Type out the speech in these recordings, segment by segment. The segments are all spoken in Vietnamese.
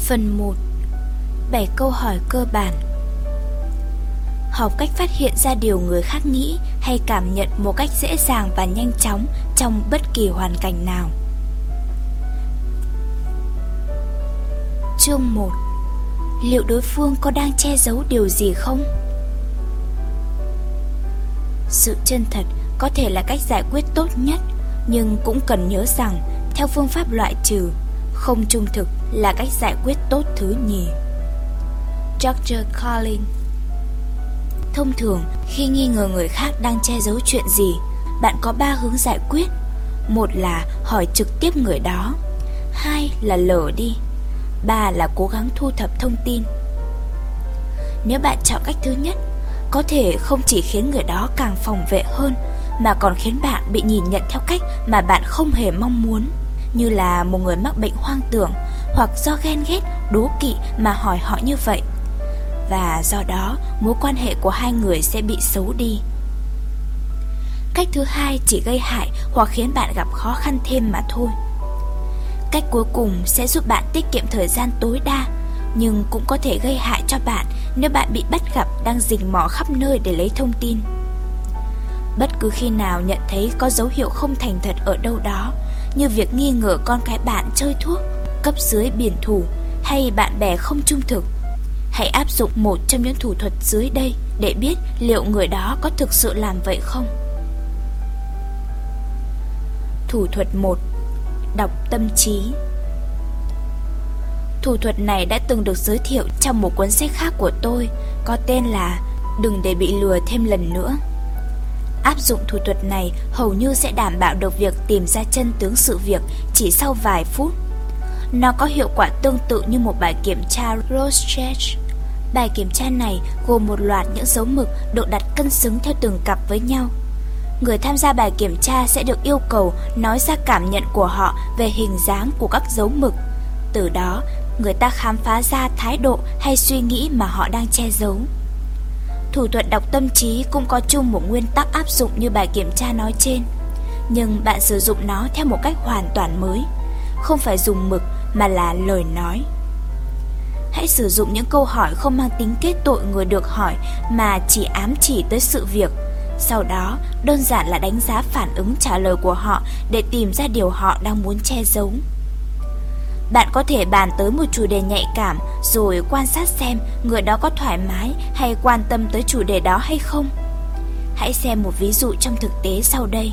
Phần 1. 7 câu hỏi cơ bản. Học cách phát hiện ra điều người khác nghĩ hay cảm nhận một cách dễ dàng và nhanh chóng trong bất kỳ hoàn cảnh nào. Chương 1. Liệu đối phương có đang che giấu điều gì không? Sự chân thật có thể là cách giải quyết tốt nhất, nhưng cũng cần nhớ rằng, theo phương pháp loại trừ, không trung thực là cách giải quyết tốt thứ nhì. Dr. Collins. Thông thường, khi nghi ngờ người khác đang che giấu chuyện gì, bạn có 3 hướng giải quyết. Một là hỏi trực tiếp người đó, 2 là lờ đi, 3 là cố gắng thu thập thông tin. Nếu bạn chọn cách thứ nhất, có thể không chỉ khiến người đó càng phòng vệ hơn, mà còn khiến bạn bị nhìn nhận theo cách mà bạn không hề mong muốn, như là một người mắc bệnh hoang tưởng, hoặc do ghen ghét, đố kỵ mà hỏi họ như vậy. Và do đó, mối quan hệ của hai người sẽ bị xấu đi. Cách thứ hai chỉ gây hại hoặc khiến bạn gặp khó khăn thêm mà thôi. Cách cuối cùng sẽ giúp bạn tiết kiệm thời gian tối đa, nhưng cũng có thể gây hại cho bạn nếu bạn bị bắt gặp đang rình mò khắp nơi để lấy thông tin. Bất cứ khi nào nhận thấy có dấu hiệu không thành thật ở đâu đó, như việc nghi ngờ con cái bạn chơi thuốc, cấp dưới biển thủ hay bạn bè không trung thực, hãy áp dụng một trong những thủ thuật dưới đây để biết liệu người đó có thực sự làm vậy không. Thủ thuật 1. Đọc tâm trí. Thủ thuật này đã từng được giới thiệu trong một cuốn sách khác của tôi, có tên là Đừng để bị lừa thêm lần nữa. Áp dụng thủ thuật này hầu như sẽ đảm bảo được việc tìm ra chân tướng sự việc chỉ sau vài phút. Nó có hiệu quả tương tự như một bài kiểm tra Rorschach. Bài kiểm tra này gồm một loạt những dấu mực được đặt cân xứng theo từng cặp với nhau. Người tham gia bài kiểm tra sẽ được yêu cầu nói ra cảm nhận của họ về hình dáng của các dấu mực. Từ đó, người ta khám phá ra thái độ hay suy nghĩ mà họ đang che giấu. Thủ thuật đọc tâm trí cũng có chung một nguyên tắc áp dụng như bài kiểm tra nói trên, nhưng bạn sử dụng nó theo một cách hoàn toàn mới. Không phải dùng mực mà là lời nói. Hãy sử dụng những câu hỏi không mang tính kết tội người được hỏi mà chỉ ám chỉ tới sự việc. Sau đó, đơn giản là đánh giá phản ứng trả lời của họ để tìm ra điều họ đang muốn che giấu. Bạn có thể bàn tới một chủ đề nhạy cảm rồi quan sát xem người đó có thoải mái hay quan tâm tới chủ đề đó hay không. Hãy xem một ví dụ trong thực tế sau đây.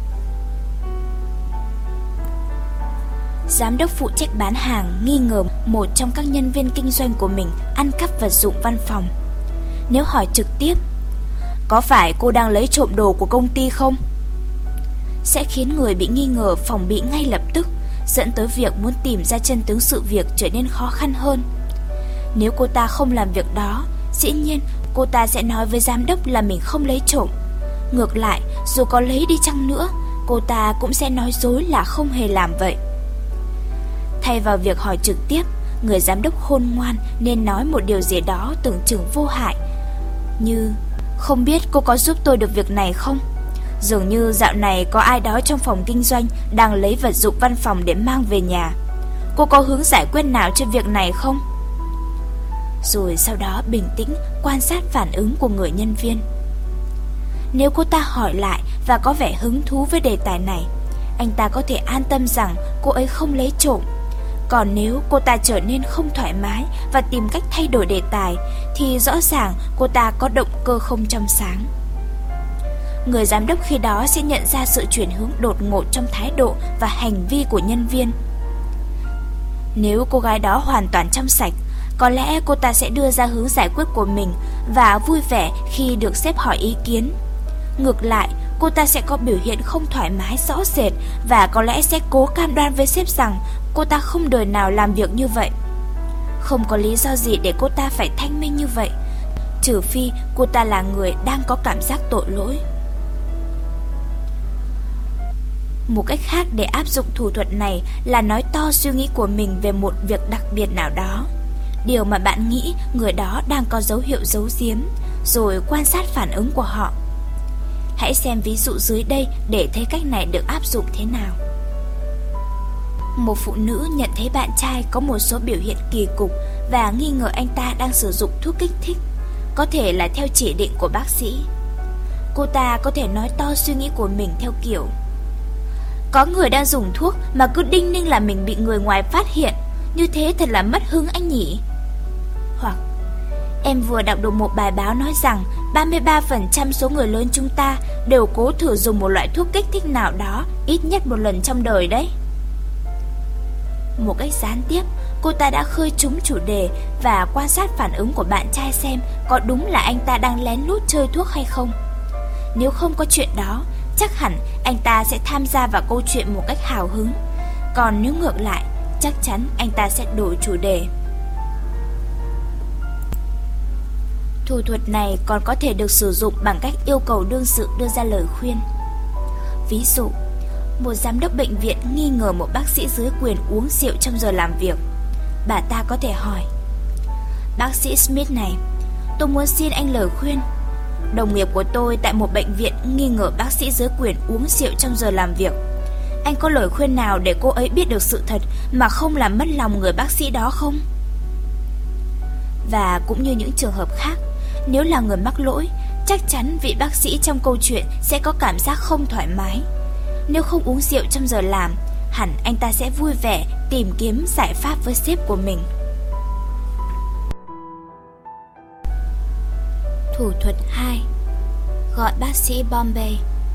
Giám đốc phụ trách bán hàng nghi ngờ một trong các nhân viên kinh doanh của mình ăn cắp vật dụng văn phòng. Nếu hỏi trực tiếp, có phải cô đang lấy trộm đồ của công ty không? Sẽ khiến người bị nghi ngờ phòng bị ngay lập tức, dẫn tới việc muốn tìm ra chân tướng sự việc trở nên khó khăn hơn. Nếu cô ta không làm việc đó, dĩ nhiên cô ta sẽ nói với giám đốc là mình không lấy trộm. Ngược lại, dù có lấy đi chăng nữa, cô ta cũng sẽ nói dối là không hề làm vậy. Thay vào việc hỏi trực tiếp, người giám đốc khôn ngoan nên nói một điều gì đó tưởng chừng vô hại, như không biết cô có giúp tôi được việc này không? Dường như dạo này có ai đó trong phòng kinh doanh đang lấy vật dụng văn phòng để mang về nhà. Cô có hướng giải quyết nào cho việc này không? Rồi sau đó bình tĩnh quan sát phản ứng của người nhân viên. Nếu cô ta hỏi lại và có vẻ hứng thú với đề tài này, anh ta có thể an tâm rằng cô ấy không lấy trộm. Còn nếu cô ta trở nên không thoải mái và tìm cách thay đổi đề tài, thì rõ ràng cô ta có động cơ không trong sáng. Người giám đốc khi đó sẽ nhận ra sự chuyển hướng đột ngột trong thái độ và hành vi của nhân viên. Nếu cô gái đó hoàn toàn trong sạch, có lẽ cô ta sẽ đưa ra hướng giải quyết của mình và vui vẻ khi được sếp hỏi ý kiến. Ngược lại, cô ta sẽ có biểu hiện không thoải mái rõ rệt và có lẽ sẽ cố cam đoan với sếp rằng cô ta không đời nào làm việc như vậy. Không có lý do gì để cô ta phải thanh minh như vậy, trừ phi cô ta là người đang có cảm giác tội lỗi. Một cách khác để áp dụng thủ thuật này là nói to suy nghĩ của mình về một việc đặc biệt nào đó, điều mà bạn nghĩ người đó đang có dấu hiệu giấu giếm, rồi quan sát phản ứng của họ. Hãy xem ví dụ dưới đây để thấy cách này được áp dụng thế nào. Một phụ nữ nhận thấy bạn trai có một số biểu hiện kỳ cục và nghi ngờ anh ta đang sử dụng thuốc kích thích, có thể là theo chỉ định của bác sĩ. Cô ta có thể nói to suy nghĩ của mình theo kiểu: có người đang dùng thuốc mà cứ đinh ninh là mình bị người ngoài phát hiện, như thế thật là mất hứng anh nhỉ. Hoặc: em vừa đọc được một bài báo nói rằng 33% số người lớn chúng ta đều cố thử dùng một loại thuốc kích thích nào đó ít nhất một lần trong đời đấy. Một cách gián tiếp, cô ta đã khơi trúng chủ đề và quan sát phản ứng của bạn trai xem có đúng là anh ta đang lén lút chơi thuốc hay không. Nếu không có chuyện đó, chắc hẳn anh ta sẽ tham gia vào câu chuyện một cách hào hứng. Còn nếu ngược lại, chắc chắn anh ta sẽ đổi chủ đề. Thủ thuật này còn có thể được sử dụng bằng cách yêu cầu đương sự đưa ra lời khuyên. Ví dụ, một giám đốc bệnh viện nghi ngờ một bác sĩ dưới quyền uống rượu trong giờ làm việc. Bà ta có thể hỏi: bác sĩ Smith này, tôi muốn xin anh lời khuyên. Đồng nghiệp của tôi tại một bệnh viện nghi ngờ bác sĩ dưới quyền uống rượu trong giờ làm việc. Anh có lời khuyên nào để cô ấy biết được sự thật mà không làm mất lòng người bác sĩ đó không? Và cũng như những trường hợp khác, nếu là người mắc lỗi, chắc chắn vị bác sĩ trong câu chuyện sẽ có cảm giác không thoải mái. Nếu không uống rượu trong giờ làm, hẳn anh ta sẽ vui vẻ tìm kiếm giải pháp với sếp của mình. Thủ thuật 2. Gọi bác sĩ Bombay.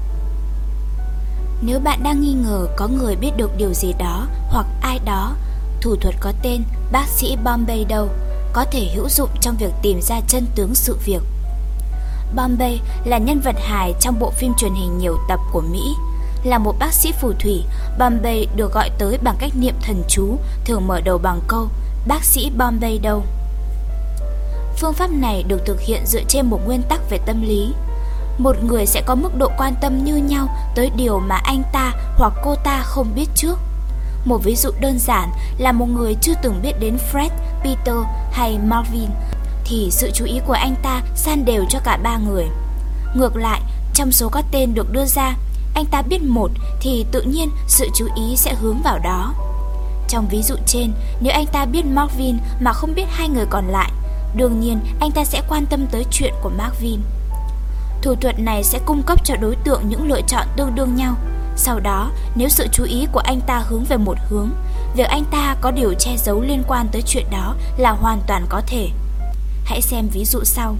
Nếu bạn đang nghi ngờ có người biết được điều gì đó hoặc ai đó, thủ thuật có tên bác sĩ Bombay đâu có thể hữu dụng trong việc tìm ra chân tướng sự việc. Bombay là nhân vật hài trong bộ phim truyền hình nhiều tập của Mỹ. Là một bác sĩ phù thủy, Bombay được gọi tới bằng cách niệm thần chú, thường mở đầu bằng câu bác sĩ Bombay đâu. Phương pháp này được thực hiện dựa trên một nguyên tắc về tâm lý. Một người sẽ có mức độ quan tâm như nhau tới điều mà anh ta hoặc cô ta không biết trước. Một ví dụ đơn giản là một người chưa từng biết đến Fred, Peter hay Marvin, thì sự chú ý của anh ta san đều cho cả ba người. Ngược lại, trong số các tên được đưa ra, anh ta biết một thì tự nhiên sự chú ý sẽ hướng vào đó. Trong ví dụ trên, nếu anh ta biết Marvin mà không biết hai người còn lại, đương nhiên anh ta sẽ quan tâm tới chuyện của Marvin. Thủ thuật này sẽ cung cấp cho đối tượng những lựa chọn tương đương nhau. Sau đó, nếu sự chú ý của anh ta hướng về một hướng, việc anh ta có điều che giấu liên quan tới chuyện đó là hoàn toàn có thể. Hãy xem ví dụ sau.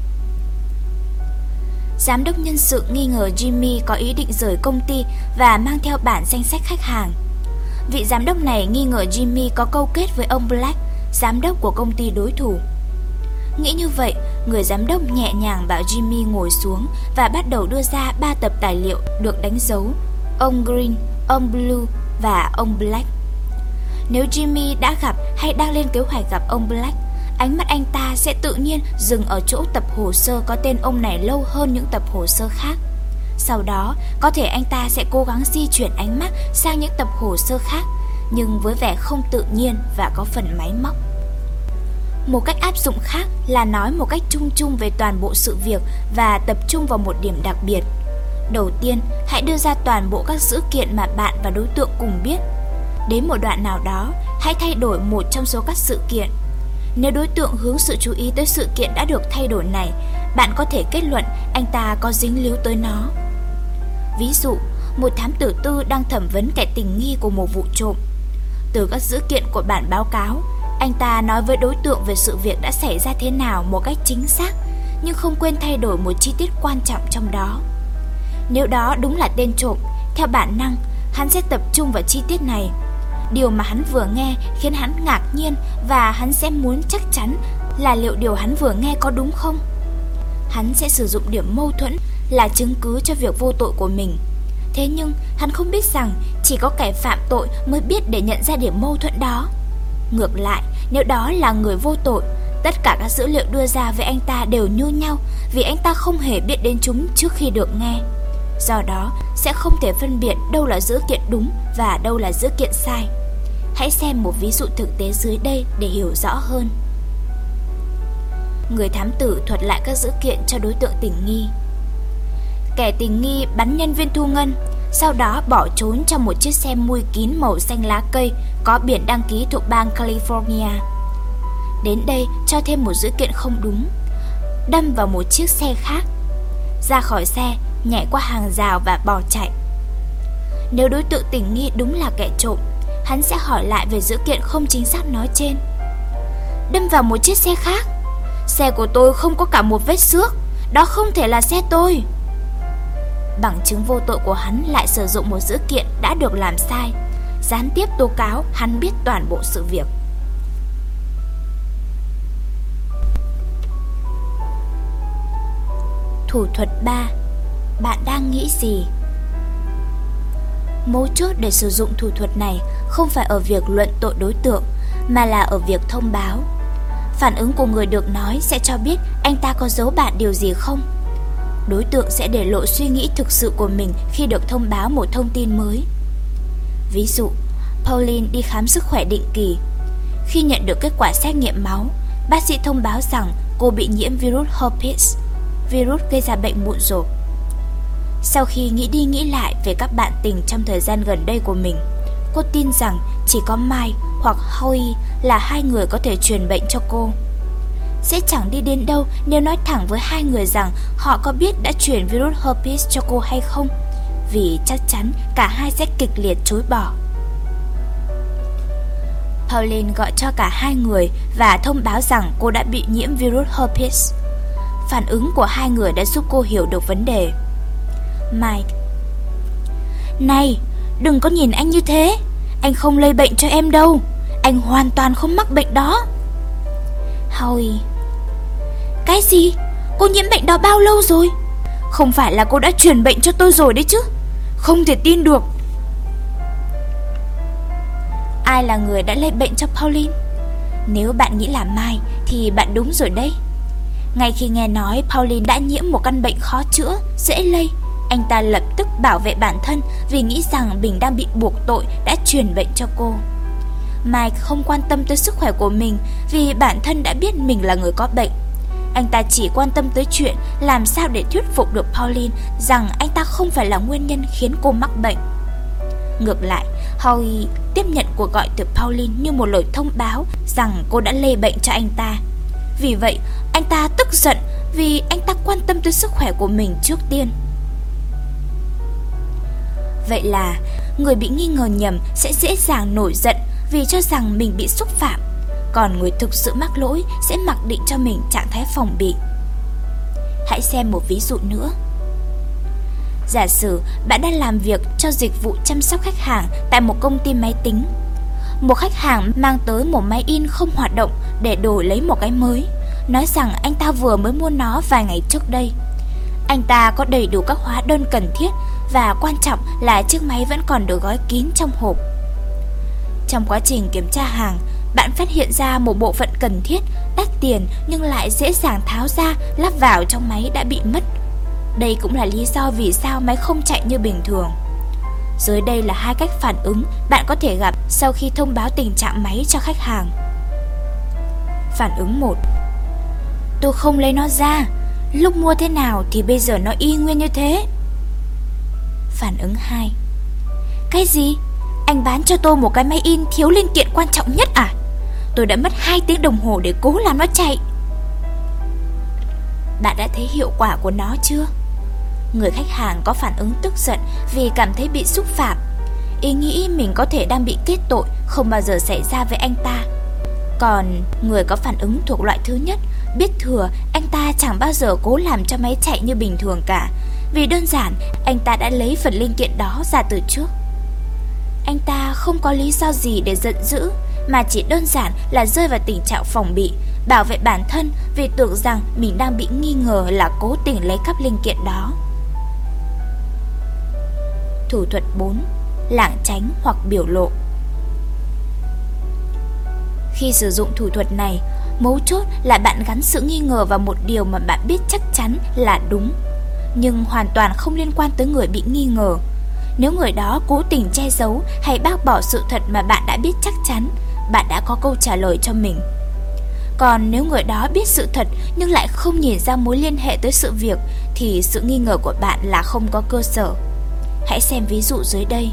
Giám đốc nhân sự nghi ngờ Jimmy có ý định rời công ty và mang theo bản danh sách khách hàng. Vị giám đốc này nghi ngờ Jimmy có câu kết với ông Black, giám đốc của công ty đối thủ. Nghĩ như vậy, người giám đốc nhẹ nhàng bảo Jimmy ngồi xuống và bắt đầu đưa ra 3 tập tài liệu được đánh dấu ông Green, ông Blue và ông Black. Nếu Jimmy đã gặp hay đang lên kế hoạch gặp ông Black, ánh mắt anh ta sẽ tự nhiên dừng ở chỗ tập hồ sơ có tên ông này lâu hơn những tập hồ sơ khác. Sau đó, có thể anh ta sẽ cố gắng di chuyển ánh mắt sang những tập hồ sơ khác, nhưng với vẻ không tự nhiên và có phần máy móc. Một cách áp dụng khác là nói một cách chung chung về toàn bộ sự việc và tập trung vào một điểm đặc biệt. Đầu tiên, hãy đưa ra toàn bộ các dữ kiện mà bạn và đối tượng cùng biết. Đến một đoạn nào đó, hãy thay đổi một trong số các sự kiện. Nếu đối tượng hướng sự chú ý tới sự kiện đã được thay đổi này, bạn có thể kết luận anh ta có dính líu tới nó. Ví dụ, một thám tử tư đang thẩm vấn kẻ tình nghi của một vụ trộm. Từ các dữ kiện của bản báo cáo, anh ta nói với đối tượng về sự việc đã xảy ra thế nào một cách chính xác, nhưng không quên thay đổi một chi tiết quan trọng trong đó. Nếu đó đúng là tên trộm, theo bản năng, hắn sẽ tập trung vào chi tiết này. Điều mà hắn vừa nghe khiến hắn ngạc nhiên và hắn sẽ muốn chắc chắn là liệu điều hắn vừa nghe có đúng không. Hắn sẽ sử dụng điểm mâu thuẫn là chứng cứ cho việc vô tội của mình. Thế nhưng hắn không biết rằng chỉ có kẻ phạm tội mới biết để nhận ra điểm mâu thuẫn đó. Ngược lại, nếu đó là người vô tội, tất cả các dữ liệu đưa ra về anh ta đều như nhau vì anh ta không hề biết đến chúng trước khi được nghe. Do đó, sẽ không thể phân biệt đâu là dữ kiện đúng và đâu là dữ kiện sai. Hãy xem một ví dụ thực tế dưới đây để hiểu rõ hơn. Người thám tử thuật lại các dữ kiện cho đối tượng tình nghi. Kẻ tình nghi bắn nhân viên thu ngân, sau đó bỏ trốn trong một chiếc xe mui kín màu xanh lá cây có biển đăng ký thuộc bang California. Đến đây cho thêm một dữ kiện không đúng, đâm vào một chiếc xe khác, ra khỏi xe, nhảy qua hàng rào và bỏ chạy. Nếu đối tượng tình nghi đúng là kẻ trộm, hắn sẽ hỏi lại về dữ kiện không chính xác nói trên. Đâm vào một chiếc xe khác? Xe của tôi không có cả một vết xước, đó không thể là xe tôi. Bằng chứng vô tội của hắn lại sử dụng một dữ kiện đã được làm sai, gián tiếp tố cáo hắn biết toàn bộ sự việc. Thủ thuật 3. Bạn đang nghĩ gì? Mấu chốt để sử dụng thủ thuật này không phải ở việc luận tội đối tượng, mà là ở việc thông báo. Phản ứng của người được nói sẽ cho biết anh ta có giấu bạn điều gì không. Đối tượng sẽ để lộ suy nghĩ thực sự của mình khi được thông báo một thông tin mới. Ví dụ, Pauline đi khám sức khỏe định kỳ. Khi nhận được kết quả xét nghiệm máu, bác sĩ thông báo rằng cô bị nhiễm virus herpes, virus gây ra bệnh mụn rộp. Sau khi nghĩ đi nghĩ lại về các bạn tình trong thời gian gần đây của mình, cô tin rằng chỉ có Mike hoặc Howie là hai người có thể truyền bệnh cho cô. Sẽ chẳng đi đến đâu nếu nói thẳng với hai người rằng họ có biết đã truyền virus herpes cho cô hay không, vì chắc chắn cả hai sẽ kịch liệt chối bỏ. Pauline gọi cho cả hai người và thông báo rằng cô đã bị nhiễm virus herpes. Phản ứng của hai người đã giúp cô hiểu được vấn đề. Mike: Này, đừng có nhìn anh như thế. Anh không lây bệnh cho em đâu. Anh hoàn toàn không mắc bệnh đó. Howie: Cái gì? Cô nhiễm bệnh đó bao lâu rồi? Không phải là cô đã truyền bệnh cho tôi rồi đấy chứ? Không thể tin được. Ai là người đã lây bệnh cho Pauline? Nếu bạn nghĩ là Mike thì bạn đúng rồi đấy. Ngay khi nghe nói Pauline đã nhiễm một căn bệnh khó chữa, dễ lây, anh ta lập tức bảo vệ bản thân vì nghĩ rằng mình đang bị buộc tội đã truyền bệnh cho cô. Mike không quan tâm tới sức khỏe của mình vì bản thân đã biết mình là người có bệnh. Anh ta chỉ quan tâm tới chuyện làm sao để thuyết phục được Pauline rằng anh ta không phải là nguyên nhân khiến cô mắc bệnh. Ngược lại, Howie tiếp nhận cuộc gọi từ Pauline như một lời thông báo rằng cô đã lây bệnh cho anh ta. Vì vậy, anh ta tức giận vì anh ta quan tâm tới sức khỏe của mình trước tiên. Vậy là, người bị nghi ngờ nhầm sẽ dễ dàng nổi giận vì cho rằng mình bị xúc phạm, còn người thực sự mắc lỗi sẽ mặc định cho mình trạng thái phòng bị. Hãy xem một ví dụ nữa. Giả sử bạn đang làm việc cho dịch vụ chăm sóc khách hàng tại một công ty máy tính. Một khách hàng mang tới một máy in không hoạt động để đổi lấy một cái mới, nói rằng anh ta vừa mới mua nó vài ngày trước đây. Anh ta có đầy đủ các hóa đơn cần thiết và quan trọng là chiếc máy vẫn còn được gói kín trong hộp. Trong quá trình kiểm tra hàng, bạn phát hiện ra một bộ phận cần thiết, đắt tiền nhưng lại dễ dàng tháo ra, lắp vào trong máy đã bị mất. Đây cũng là lý do vì sao máy không chạy như bình thường. Dưới đây là hai cách phản ứng bạn có thể gặp sau khi thông báo tình trạng máy cho khách hàng. Phản ứng 1: Tôi không lấy nó ra. Lúc mua thế nào thì bây giờ nó y nguyên như thế. Phản ứng 2: Cái gì? Anh bán cho tôi một cái máy in thiếu linh kiện quan trọng nhất à? Tôi đã mất 2 tiếng đồng hồ để cố làm nó chạy. Bạn đã thấy hiệu quả của nó chưa? Người khách hàng có phản ứng tức giận vì cảm thấy bị xúc phạm. Ý nghĩ mình có thể đang bị kết tội không bao giờ xảy ra với anh ta. Còn người có phản ứng thuộc loại thứ nhất, biết thừa anh ta chẳng bao giờ cố làm cho máy chạy như bình thường cả, vì đơn giản anh ta đã lấy phần linh kiện đó ra từ trước. Anh ta không có lý do gì để giận dữ, mà chỉ đơn giản là rơi vào tình trạng phòng bị, bảo vệ bản thân vì tưởng rằng mình đang bị nghi ngờ là cố tình lấy cắp linh kiện đó. Thủ thuật 4: Lảng tránh hoặc biểu lộ. Khi sử dụng thủ thuật này, mấu chốt là bạn gắn sự nghi ngờ vào một điều mà bạn biết chắc chắn là đúng, nhưng hoàn toàn không liên quan tới người bị nghi ngờ. Nếu người đó cố tình che giấu hay bác bỏ sự thật mà bạn đã biết chắc chắn, bạn đã có câu trả lời cho mình. Còn nếu người đó biết sự thật nhưng lại không nhìn ra mối liên hệ tới sự việc, thì sự nghi ngờ của bạn là không có cơ sở. Hãy xem ví dụ dưới đây.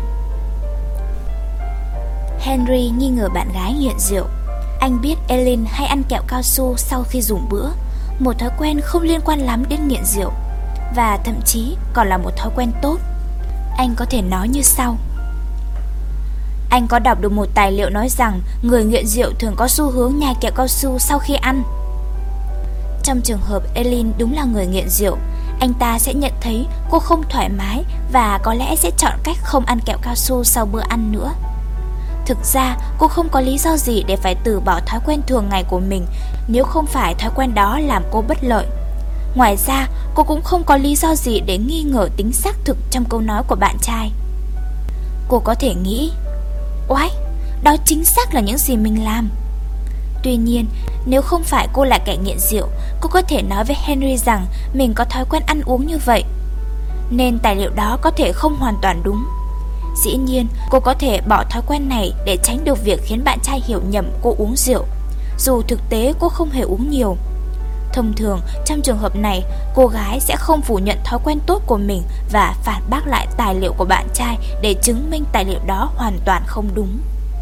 Henry nghi ngờ bạn gái nghiện rượu. Anh biết Eileen hay ăn kẹo cao su sau khi dùng bữa, một thói quen không liên quan lắm đến nghiện rượu, và thậm chí còn là một thói quen tốt. Anh có thể nói như sau: anh có đọc được một tài liệu nói rằng người nghiện rượu thường có xu hướng nhai kẹo cao su sau khi ăn. Trong trường hợp Eileen đúng là người nghiện rượu, anh ta sẽ nhận thấy cô không thoải mái và có lẽ sẽ chọn cách không ăn kẹo cao su sau bữa ăn nữa. Thực ra, cô không có lý do gì để phải từ bỏ thói quen thường ngày của mình nếu không phải thói quen đó làm cô bất lợi. Ngoài ra, cô cũng không có lý do gì để nghi ngờ tính xác thực trong câu nói của bạn trai. Cô có thể nghĩ, oái, đó chính xác là những gì mình làm. Tuy nhiên, nếu không phải cô là kẻ nghiện rượu, cô có thể nói với Henry rằng mình có thói quen ăn uống như vậy. Nên tài liệu đó có thể không hoàn toàn đúng. Dĩ nhiên, cô có thể bỏ thói quen này để tránh được việc khiến bạn trai hiểu nhầm cô uống rượu, dù thực tế cô không hề uống nhiều. Thông thường, trong trường hợp này, cô gái sẽ không phủ nhận thói quen tốt của mình và phản bác lại tài liệu của bạn trai để chứng minh tài liệu đó hoàn toàn không đúng.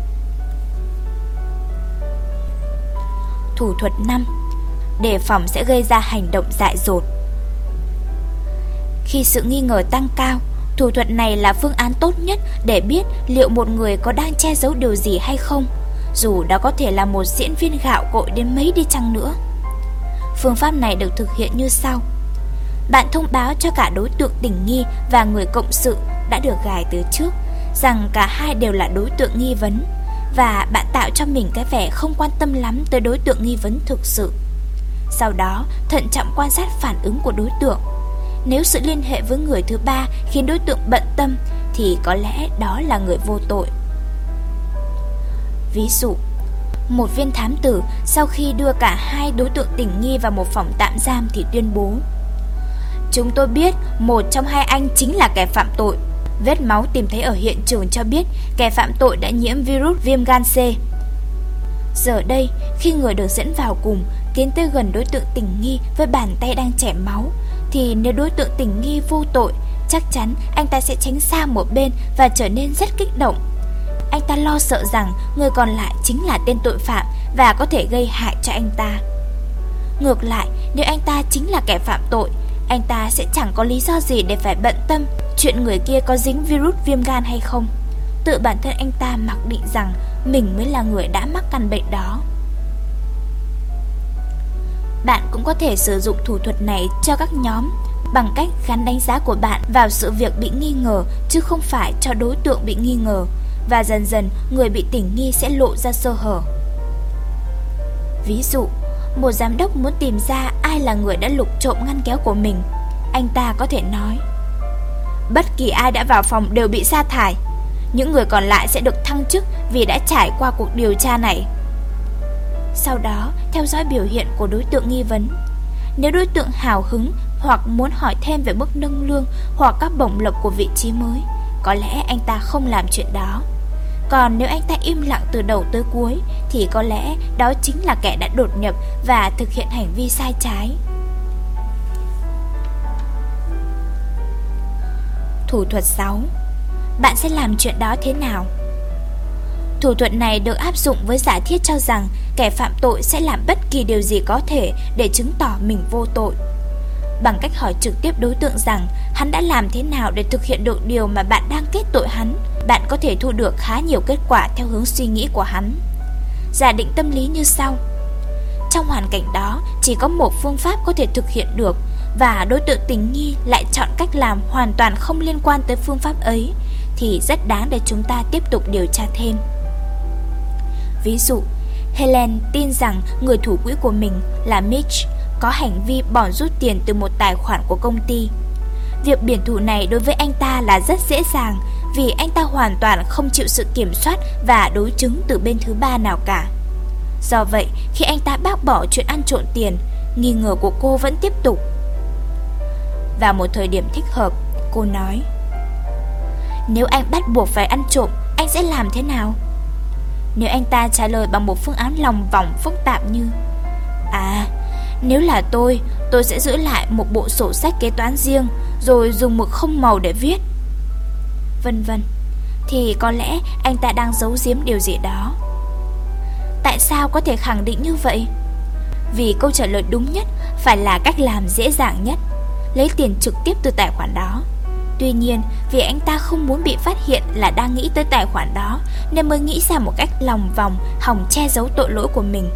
Thủ thuật 5. Đề phòng sẽ gây ra hành động dại dột. Khi sự nghi ngờ tăng cao, thủ thuật này là phương án tốt nhất để biết liệu một người có đang che giấu điều gì hay không, dù đó có thể là một diễn viên gạo cội đến mấy đi chăng nữa. Phương pháp này được thực hiện như sau. Bạn thông báo cho cả đối tượng tình nghi và người cộng sự đã được gài từ trước rằng cả hai đều là đối tượng nghi vấn, và bạn tạo cho mình cái vẻ không quan tâm lắm tới đối tượng nghi vấn thực sự. Sau đó, thận trọng quan sát phản ứng của đối tượng. Nếu sự liên hệ với người thứ ba khiến đối tượng bận tâm thì có lẽ đó là người vô tội. Ví dụ, một viên thám tử sau khi đưa cả hai đối tượng tình nghi vào một phòng tạm giam thì tuyên bố: chúng tôi biết một trong hai anh chính là kẻ phạm tội. Vết máu tìm thấy ở hiện trường cho biết kẻ phạm tội đã nhiễm virus viêm gan C. Giờ đây, khi người được dẫn vào cùng tiến tới gần đối tượng tình nghi với bàn tay đang chảy máu, thì nếu đối tượng tình nghi vô tội, chắc chắn anh ta sẽ tránh xa một bên và trở nên rất kích động. Anh ta lo sợ rằng người còn lại chính là tên tội phạm và có thể gây hại cho anh ta. Ngược lại, nếu anh ta chính là kẻ phạm tội, anh ta sẽ chẳng có lý do gì để phải bận tâm chuyện người kia có dính virus viêm gan hay không. Tự bản thân anh ta mặc định rằng mình mới là người đã mắc căn bệnh đó. Bạn cũng có thể sử dụng thủ thuật này cho các nhóm bằng cách gắn đánh giá của bạn vào sự việc bị nghi ngờ chứ không phải cho đối tượng bị nghi ngờ, và dần dần người bị tình nghi sẽ lộ ra sơ hở. Ví dụ, một giám đốc muốn tìm ra ai là người đã lục trộm ngăn kéo của mình. Anh ta có thể nói: bất kỳ ai đã vào phòng đều bị sa thải. Những người còn lại sẽ được thăng chức vì đã trải qua cuộc điều tra này. Sau đó, theo dõi biểu hiện của đối tượng nghi vấn. Nếu đối tượng hào hứng hoặc muốn hỏi thêm về mức nâng lương hoặc các bổng lộc của vị trí mới, có lẽ anh ta không làm chuyện đó. Còn nếu anh ta im lặng từ đầu tới cuối, thì có lẽ đó chính là kẻ đã đột nhập và thực hiện hành vi sai trái. Thủ thuật 6. Bạn sẽ làm chuyện đó thế nào? Thủ thuật này được áp dụng với giả thiết cho rằng kẻ phạm tội sẽ làm bất kỳ điều gì có thể để chứng tỏ mình vô tội. Bằng cách hỏi trực tiếp đối tượng rằng hắn đã làm thế nào để thực hiện được điều mà bạn đang kết tội hắn, bạn có thể thu được khá nhiều kết quả theo hướng suy nghĩ của hắn. Giả định tâm lý như sau. Trong hoàn cảnh đó, chỉ có một phương pháp có thể thực hiện được, và đối tượng tình nghi lại chọn cách làm hoàn toàn không liên quan tới phương pháp ấy, thì rất đáng để chúng ta tiếp tục điều tra thêm. Ví dụ, Helen tin rằng người thủ quỹ của mình là Mitch có hành vi bỏ rút tiền từ một tài khoản của công ty. Việc biển thủ này đối với anh ta là rất dễ dàng, vì anh ta hoàn toàn không chịu sự kiểm soát và đối chứng từ bên thứ ba nào cả. Do vậy, khi anh ta bác bỏ chuyện ăn trộm tiền, nghi ngờ của cô vẫn tiếp tục. Vào một thời điểm thích hợp, cô nói: nếu anh bắt buộc phải ăn trộm, anh sẽ làm thế nào? Nếu anh ta trả lời bằng một phương án lòng vòng phức tạp như: nếu là tôi sẽ giữ lại một bộ sổ sách kế toán riêng, rồi dùng mực không màu để viết. vân vân. Thì có lẽ anh ta đang giấu giếm điều gì đó. Tại sao có thể khẳng định như vậy? Vì câu trả lời đúng nhất phải là cách làm dễ dàng nhất, lấy tiền trực tiếp từ tài khoản đó. Tuy nhiên, vì anh ta không muốn bị phát hiện là đang nghĩ tới tài khoản đó, nên mới nghĩ ra một cách lòng vòng hòng che giấu tội lỗi của mình.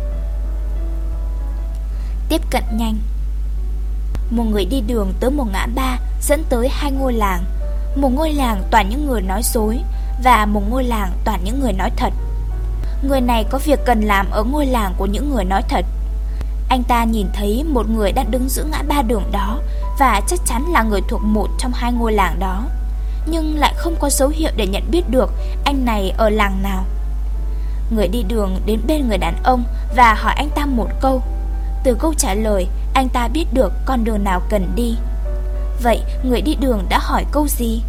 Tiếp cận nhanh. Một người đi đường tới một ngã ba dẫn tới hai ngôi làng. Một ngôi làng toàn những người nói dối và một ngôi làng toàn những người nói thật. Người này có việc cần làm ở ngôi làng của những người nói thật. Anh ta nhìn thấy một người đang đứng giữa ngã ba đường đó và chắc chắn là người thuộc một trong hai ngôi làng đó, nhưng lại không có dấu hiệu để nhận biết được anh này ở làng nào. Người đi đường đến bên người đàn ông và hỏi anh ta một câu. Từ câu trả lời, anh ta biết được con đường nào cần đi. Vậy người đi đường đã hỏi câu gì?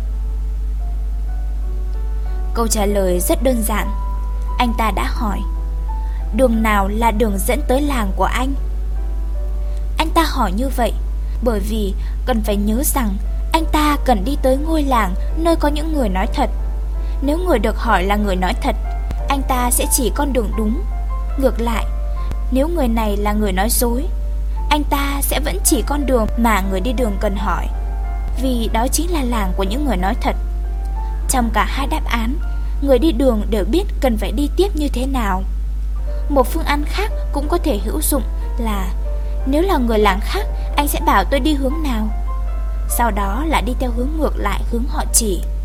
Câu trả lời rất đơn giản. Anh ta đã hỏi: đường nào là đường dẫn tới làng của anh? Anh ta hỏi như vậy bởi vì cần phải nhớ rằng anh ta cần đi tới ngôi làng nơi có những người nói thật. Nếu người được hỏi là người nói thật, anh ta sẽ chỉ con đường đúng. Ngược lại, nếu người này là người nói dối, anh ta sẽ vẫn chỉ con đường mà người đi đường cần hỏi, vì đó chính là làng của những người nói thật. Trong cả hai đáp án, người đi đường đều biết cần phải đi tiếp như thế nào. Một phương án khác cũng có thể hữu dụng là: nếu là người làng khác, anh sẽ bảo tôi đi hướng nào, sau đó là đi theo hướng ngược lại hướng họ chỉ.